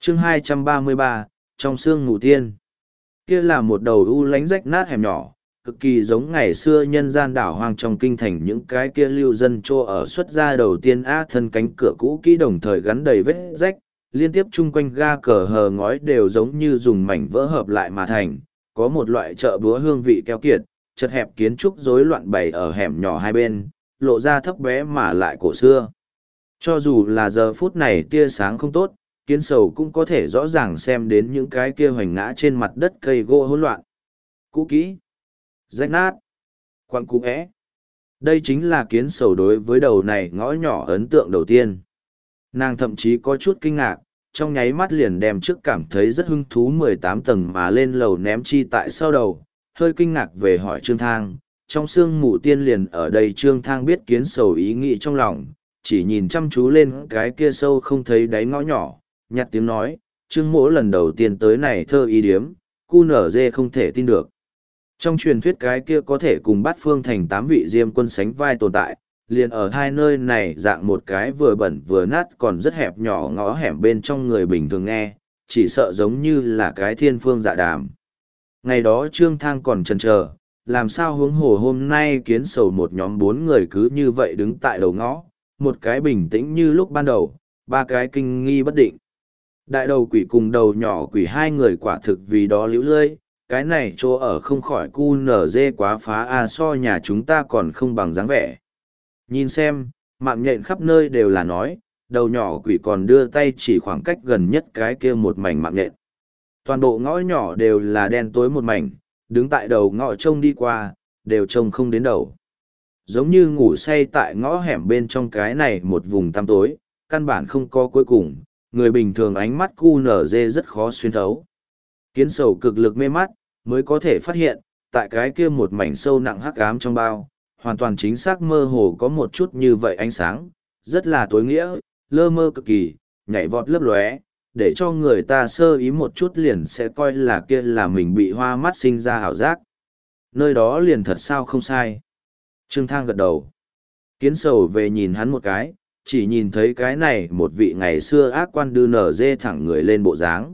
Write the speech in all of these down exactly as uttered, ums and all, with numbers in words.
chương hai trăm ba mươi ba, trong sương mù tiên. Kia là một đầu u lánh rách nát hẻm nhỏ, cực kỳ giống ngày xưa nhân gian đảo hoang trong kinh thành những cái kia lưu dân trô ở xuất gia đầu tiên á thân cánh cửa cũ kỹ đồng thời gắn đầy vết rách, liên tiếp chung quanh ga cờ hờ ngói đều giống như dùng mảnh vỡ hợp lại mà thành, có một loại chợ búa hương vị keo kiệt, chật hẹp kiến trúc rối loạn bày ở hẻm nhỏ hai bên, lộ ra thấp bé mà lại cổ xưa. Cho dù là giờ phút này tia sáng không tốt, Kiến Sầu cũng có thể rõ ràng xem đến những cái kia hoành ngã trên mặt đất cây gỗ hỗn loạn. Cũ kỹ, rách nát, quặng cũ é. Đây chính là Kiến Sầu đối với đầu này ngõ nhỏ ấn tượng đầu tiên. Nàng thậm chí có chút kinh ngạc, trong nháy mắt liền đem trước cảm thấy rất hứng thú mười tám tầng mà lên lầu ném chi tại sau đầu, hơi kinh ngạc về hỏi Trương Thang. Trong sương mù tiên liền ở đây Trương Thang biết Kiến Sầu ý nghĩ trong lòng, chỉ nhìn chăm chú lên cái kia sâu không thấy đáy ngõ nhỏ, nhặt tiếng nói, Trương Mỗ lần đầu tiên tới này thơ ý điếm, cu nở dê không thể tin được. Trong truyền thuyết cái kia có thể cùng bát phương thành tám vị diêm quân sánh vai tồn tại, liền ở hai nơi này dạng một cái vừa bẩn vừa nát còn rất hẹp nhỏ ngõ hẻm bên trong người bình thường nghe, chỉ sợ giống như là cái thiên phương dạ đàm. Ngày đó Trương Thang còn chần chờ, làm sao huống hồ hôm nay Kiến Sầu một nhóm bốn người cứ như vậy đứng tại đầu ngõ, một cái bình tĩnh như lúc ban đầu, ba cái kinh nghi bất định. Đại đầu quỷ cùng đầu nhỏ quỷ hai người quả thực vì đó liễu lơi, cái này chỗ ở không khỏi cu nở dê quá phá a so nhà chúng ta còn không bằng dáng vẻ. Nhìn xem, mạng nhện khắp nơi đều là nói, đầu nhỏ quỷ còn đưa tay chỉ khoảng cách gần nhất cái kia một mảnh mạng nhện. Toàn bộ ngõ nhỏ đều là đen tối một mảnh, đứng tại đầu ngõ trông đi qua, đều trông không đến đầu. Giống như ngủ say tại ngõ hẻm bên trong cái này một vùng tăm tối, căn bản không có cuối cùng, người bình thường ánh mắt cu nở dê rất khó xuyên thấu. Kiến Sầu cực lực mê mắt, mới có thể phát hiện, tại cái kia một mảnh sâu nặng hắc ám trong bao, hoàn toàn chính xác mơ hồ có một chút như vậy ánh sáng, rất là tối nghĩa, lơ mơ cực kỳ, nhảy vọt lấp lóe, để cho người ta sơ ý một chút liền sẽ coi là kia là mình bị hoa mắt sinh ra ảo giác. Nơi đó liền thật sao không sai. Trương Thang gật đầu. Kiến Sầu về nhìn hắn một cái, chỉ nhìn thấy cái này một vị ngày xưa ác quan đưa nở dê thẳng người lên bộ dáng.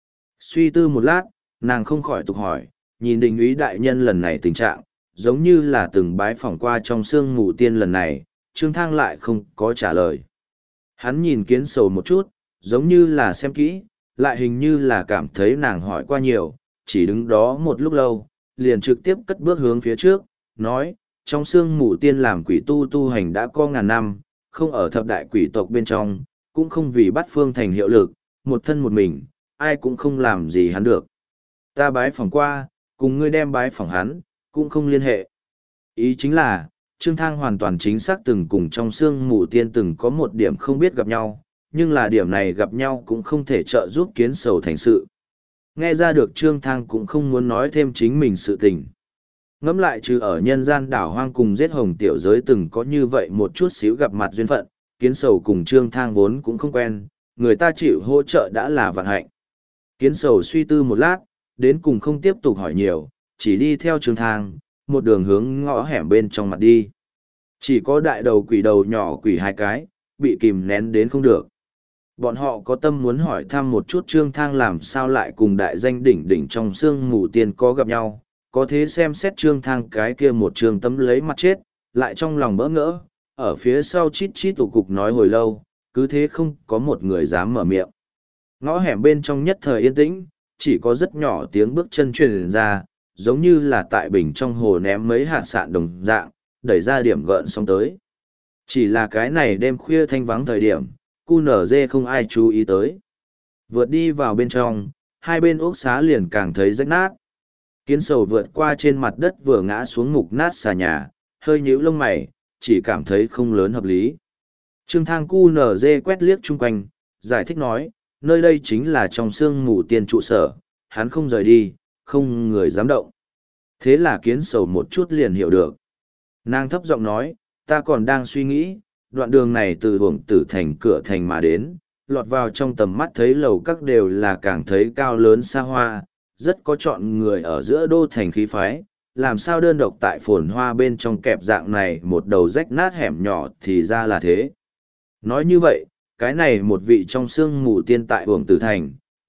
Suy tư một lát, nàng không khỏi tục hỏi, nhìn đình úy đại nhân lần này tình trạng, giống như là từng bái phỏng qua trong sương mù tiên lần này, Trương Thang lại không có trả lời. Hắn nhìn Kiến Sầu một chút, giống như là xem kỹ, lại hình như là cảm thấy nàng hỏi qua nhiều, chỉ đứng đó một lúc lâu, liền trực tiếp cất bước hướng phía trước, nói, trong sương mù tiên làm quỷ tu tu hành đã có ngàn năm, không ở thập đại quỷ tộc bên trong, cũng không vì bắt phương thành hiệu lực, một thân một mình, ai cũng không làm gì hắn được. Ta bái phỏng qua, cùng ngươi đem bái phỏng hắn, cũng không liên hệ. Ý chính là, Trương Thang hoàn toàn chính xác từng cùng trong sương mù tiên từng có một điểm không biết gặp nhau, nhưng là điểm này gặp nhau cũng không thể trợ giúp Kiến Sầu thành sự. Nghe ra được Trương Thang cũng không muốn nói thêm chính mình sự tình. Ngẫm lại trừ ở nhân gian đảo hoang cùng giết hồng tiểu giới từng có như vậy một chút xíu gặp mặt duyên phận, Kiến Sầu cùng Trương Thang vốn cũng không quen, người ta chịu hỗ trợ đã là vạn hạnh. Kiến Sầu suy tư một lát, đến cùng không tiếp tục hỏi nhiều, chỉ đi theo Trương Thang, một đường hướng ngõ hẻm bên trong mặt đi. Chỉ có đại đầu quỷ đầu nhỏ quỷ hai cái, bị kìm nén đến không được. Bọn họ có tâm muốn hỏi thăm một chút Trương Thang làm sao lại cùng đại danh đỉnh đỉnh trong sương mù tiên có gặp nhau, có thế xem xét Trương Thang cái kia một trường tấm lấy mặt chết, lại trong lòng bỡ ngỡ, ở phía sau chít chít tụ cục nói hồi lâu, cứ thế không có một người dám mở miệng. Ngõ hẻm bên trong nhất thời yên tĩnh, chỉ có rất nhỏ tiếng bước chân truyền ra, giống như là tại bình trong hồ ném mấy hạt sạn đồng dạng, đẩy ra điểm gợn sóng tới. Chỉ là cái này đêm khuya thanh vắng thời điểm, cu nở dê không ai chú ý tới. Vượt đi vào bên trong, hai bên ốc xá liền càng thấy rách nát. Kiến Sầu vượt qua trên mặt đất vừa ngã xuống mục nát xà nhà, hơi nhíu lông mày, chỉ cảm thấy không lớn hợp lý. Trương Thang cu nở dê quét liếc chung quanh, giải thích nói, nơi đây chính là trong sương mù tiên trụ sở, hắn không rời đi, không người dám động. Thế là Kiến Sầu một chút liền hiểu được. Nàng thấp giọng nói, ta còn đang suy nghĩ, đoạn đường này từ Uổng Tử thành cửa thành mà đến, lọt vào trong tầm mắt thấy lầu các đều là càng thấy cao lớn xa hoa, rất có chọn người ở giữa đô thành khí phái, làm sao đơn độc tại phồn hoa bên trong kẹp dạng này một đầu rách nát hẻm nhỏ thì ra là thế. Nói như vậy, cái này một vị trong sương mù tiên tại Uổng Tử thành,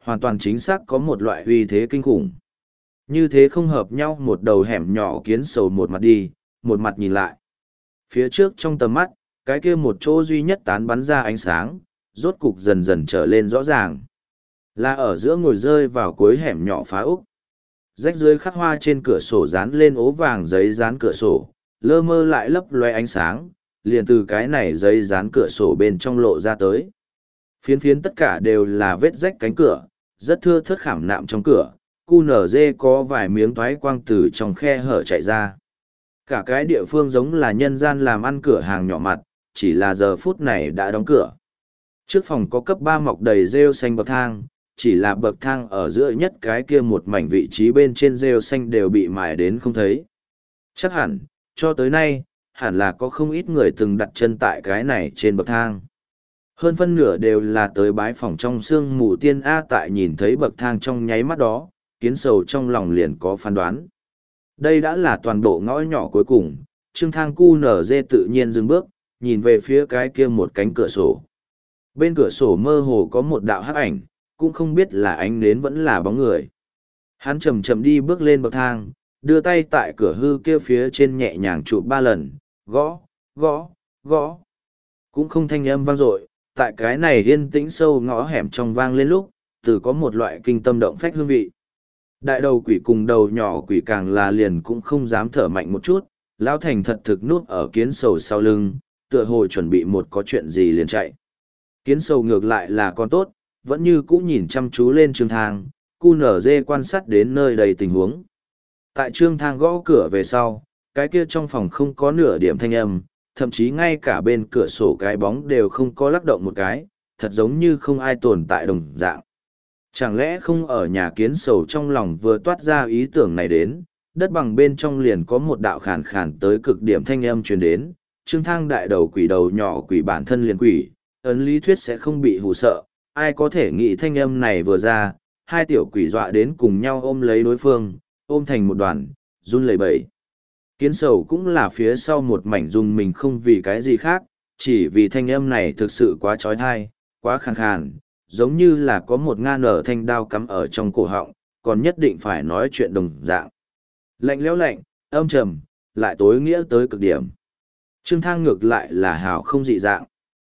hoàn toàn chính xác có một loại uy thế kinh khủng. Như thế không hợp nhau, một đầu hẻm nhỏ kiến sầu một mặt đi, một mặt nhìn lại. Phía trước trong tầm mắt, cái kia một chỗ duy nhất tán bắn ra ánh sáng, rốt cục dần dần trở lên rõ ràng. Là ở giữa ngồi rơi vào cuối hẻm nhỏ phá úc. Rách dưới khắc hoa trên cửa sổ dán lên ố vàng giấy dán cửa sổ, lơ mơ lại lấp loe ánh sáng, liền từ cái này giấy dán cửa sổ bên trong lộ ra tới. Phiến phiến tất cả đều là vết rách cánh cửa, rất thưa thớt khảm nạm trong cửa, cu nở dê có vài miếng toái quang từ trong khe hở chạy ra. Cả cái địa phương giống là nhân gian làm ăn cửa hàng nhỏ mặt, chỉ là giờ phút này đã đóng cửa. Trước phòng có cấp ba mọc đầy rêu xanh bậc thang, chỉ là bậc thang ở giữa nhất cái kia một mảnh vị trí bên trên rêu xanh đều bị mài đến không thấy. Chắc hẳn, cho tới nay, hẳn là có không ít người từng đặt chân tại cái này trên bậc thang. Hơn phân nửa đều là tới bái phòng trong sương mù tiên A, tại nhìn thấy bậc thang trong nháy mắt đó, kiến sầu trong lòng liền có phán đoán. Đây đã là toàn bộ ngõ nhỏ cuối cùng, Trương Thang cu nở dê tự nhiên dừng bước, nhìn về phía cái kia một cánh cửa sổ. Bên cửa sổ mơ hồ có một đạo hắc ảnh, cũng không biết là ánh nến vẫn là bóng người. Hắn chậm chậm đi bước lên bậc thang, đưa tay tại cửa hư kia phía trên nhẹ nhàng chụp ba lần, gõ, gõ, gõ. Cũng không thanh âm vang dội, tại cái này yên tĩnh sâu ngõ hẻm trong vang lên lúc, từ có một loại kinh tâm động phách hương vị. Đại đầu quỷ cùng đầu nhỏ quỷ càng là liền cũng không dám thở mạnh một chút, lão thành thật thực nút ở kiến sầu sau lưng, tựa hồ chuẩn bị một có chuyện gì liền chạy. Kiến sầu ngược lại là con tốt, vẫn như cũ nhìn chăm chú lên Trương Thang, cu nở dê quan sát đến nơi đầy tình huống. Tại Trương Thang gõ cửa về sau, cái kia trong phòng không có nửa điểm thanh âm, thậm chí ngay cả bên cửa sổ cái bóng đều không có lắc động một cái, thật giống như không ai tồn tại đồng dạng. Chẳng lẽ không ở nhà kiến sầu trong lòng vừa toát ra ý tưởng này đến, đất bằng bên trong liền có một đạo khàn khàn tới cực điểm thanh âm truyền đến, Trương Thang đại đầu quỷ đầu nhỏ quỷ bản thân liền quỷ, ấn lý thuyết sẽ không bị hù sợ, ai có thể nghĩ thanh âm này vừa ra, hai tiểu quỷ dọa đến cùng nhau ôm lấy đối phương, ôm thành một đoàn, run lẩy bẩy. Kiến sầu cũng là phía sau một mảnh dùng mình không vì cái gì khác, chỉ vì thanh âm này thực sự quá trói thai, quá khàn khàn, giống như là có một ngàn nở thanh đao cắm ở trong cổ họng, còn nhất định phải nói chuyện đồng dạng. Lạnh lẽo lạnh, âm trầm, lại tối nghĩa tới cực điểm. Trương Thang ngược lại là hào không dị dạng.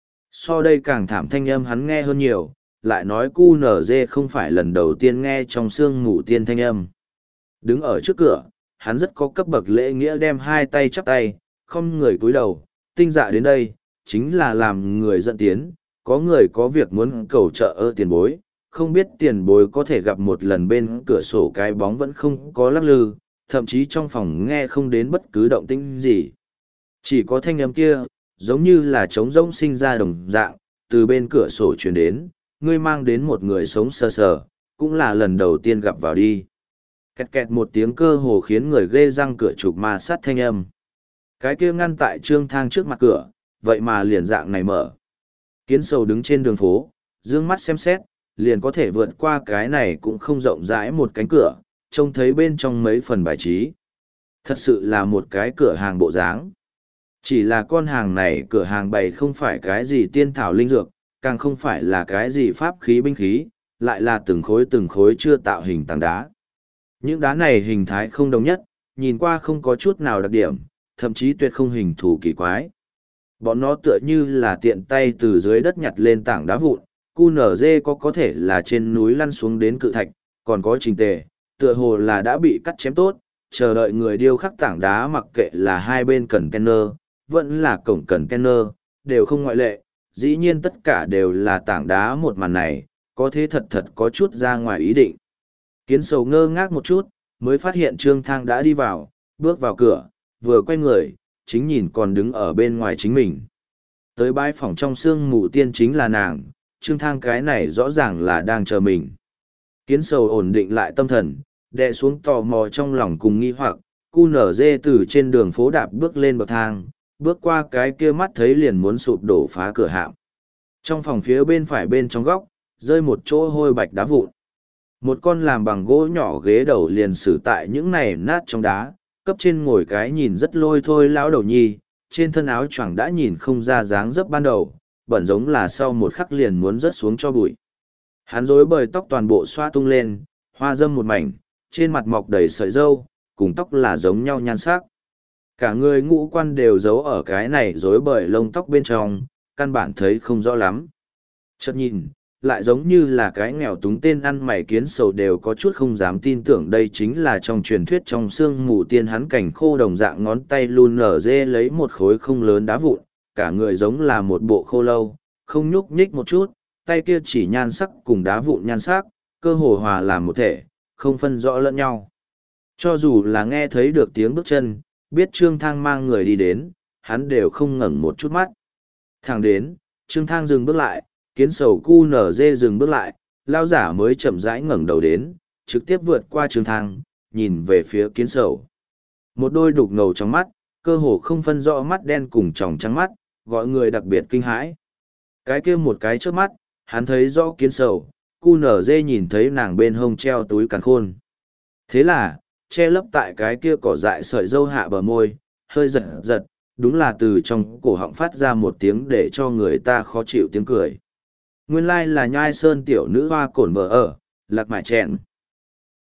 So đây càng thảm thanh âm hắn nghe hơn nhiều, lại nói cu nở dê không phải lần đầu tiên nghe trong sương mù tiên thanh âm. Đứng ở trước cửa, hắn rất có cấp bậc lễ nghĩa đem hai tay chắp tay, không người cúi đầu, tinh dạ đến đây, chính là làm người dẫn tiến, có người có việc muốn cầu trợ ơ tiền bối, không biết tiền bối có thể gặp một lần bên cửa sổ cái bóng vẫn không có lắc lư, thậm chí trong phòng nghe không đến bất cứ động tĩnh gì. Chỉ có thanh âm kia, giống như là trống rỗng sinh ra đồng dạng, từ bên cửa sổ truyền đến, ngươi mang đến một người sống sờ sờ, cũng là lần đầu tiên gặp vào đi. Kẹt kẹt một tiếng cơ hồ khiến người ghê răng cửa chụp ma sát thanh âm. Cái kia ngăn tại Trương Thang trước mặt cửa, vậy mà liền dạng này mở. Kiến sầu đứng trên đường phố, dương mắt xem xét, liền có thể vượt qua cái này cũng không rộng rãi một cánh cửa, trông thấy bên trong mấy phần bài trí. Thật sự là một cái cửa hàng bộ dáng. Chỉ là con hàng này cửa hàng bày không phải cái gì tiên thảo linh dược, càng không phải là cái gì pháp khí binh khí, lại là từng khối từng khối chưa tạo hình tảng đá. Những đá này hình thái không đồng nhất, nhìn qua không có chút nào đặc điểm, thậm chí tuyệt không hình thù kỳ quái. Bọn nó tựa như là tiện tay từ dưới đất nhặt lên tảng đá vụn, cu nở dê có có thể là trên núi lăn xuống đến cự thạch, còn có trình tề, tựa hồ là đã bị cắt chém tốt, chờ đợi người điêu khắc tảng đá mặc kệ là hai bên container, vẫn là cổng container, đều không ngoại lệ, dĩ nhiên tất cả đều là tảng đá một màn này, có thế thật thật có chút ra ngoài ý định. Kiến sầu ngơ ngác một chút, mới phát hiện Trương Thang đã đi vào, bước vào cửa, vừa quay người, chính nhìn còn đứng ở bên ngoài chính mình. Tới bãi phòng trong sương mù tiên chính là nàng, Trương Thang cái này rõ ràng là đang chờ mình. Kiến sầu ổn định lại tâm thần, đè xuống tò mò trong lòng cùng nghi hoặc, cu nở dê từ trên đường phố đạp bước lên bậc thang, bước qua cái kia mắt thấy liền muốn sụp đổ phá cửa hạm. Trong phòng phía bên phải bên trong góc, rơi một chỗ hôi bạch đá vụn. Một con làm bằng gỗ nhỏ ghế đầu liền xử tại những này nát trong đá, cấp trên ngồi cái nhìn rất lôi thôi lão đầu nhi, trên thân áo choàng đã nhìn không ra dáng dấp ban đầu, bẩn giống là sau một khắc liền muốn rớt xuống cho bụi. Hắn rối bời tóc toàn bộ xoa tung lên, hoa dâm một mảnh, trên mặt mọc đầy sợi râu, cùng tóc là giống nhau nhan sắc. Cả người ngũ quan đều giấu ở cái này rối bời lông tóc bên trong, căn bản thấy không rõ lắm. Chợt nhìn, lại giống như là cái nghèo túng tên ăn mày kiến sầu đều có chút không dám tin tưởng đây chính là trong truyền thuyết trong xương mù tiên hắn cảnh khô đồng dạng ngón tay luôn nở dê lấy một khối không lớn đá vụn, cả người giống là một bộ khô lâu, không nhúc nhích một chút, tay kia chỉ nhan sắc cùng đá vụn nhan sắc, cơ hồ hòa làm một thể, không phân rõ lẫn nhau. Cho dù là nghe thấy được tiếng bước chân, biết Trương Thang mang người đi đến, hắn đều không ngẩng một chút mắt. Thẳng đến, Trương Thang dừng bước lại, kiến sầu cu nở dê dừng bước lại, lao giả mới chậm rãi ngẩng đầu đến, trực tiếp vượt qua Trương Thang, nhìn về phía kiến sầu. Một đôi đục ngầu trong mắt, cơ hồ không phân rõ mắt đen cùng tròng trắng mắt, gọi người đặc biệt kinh hãi. Cái kia một cái trước mắt, hắn thấy rõ kiến sầu, cu nở dê nhìn thấy nàng bên hông treo túi càn khôn. Thế là, che lấp tại cái kia cỏ dại sợi dâu hạ bờ môi, hơi giật giật, đúng là từ trong cổ họng phát ra một tiếng để cho người ta khó chịu tiếng cười. Nguyên lai là nhai sơn tiểu nữ hoa cổn vợ ở, lạc mải chẹn.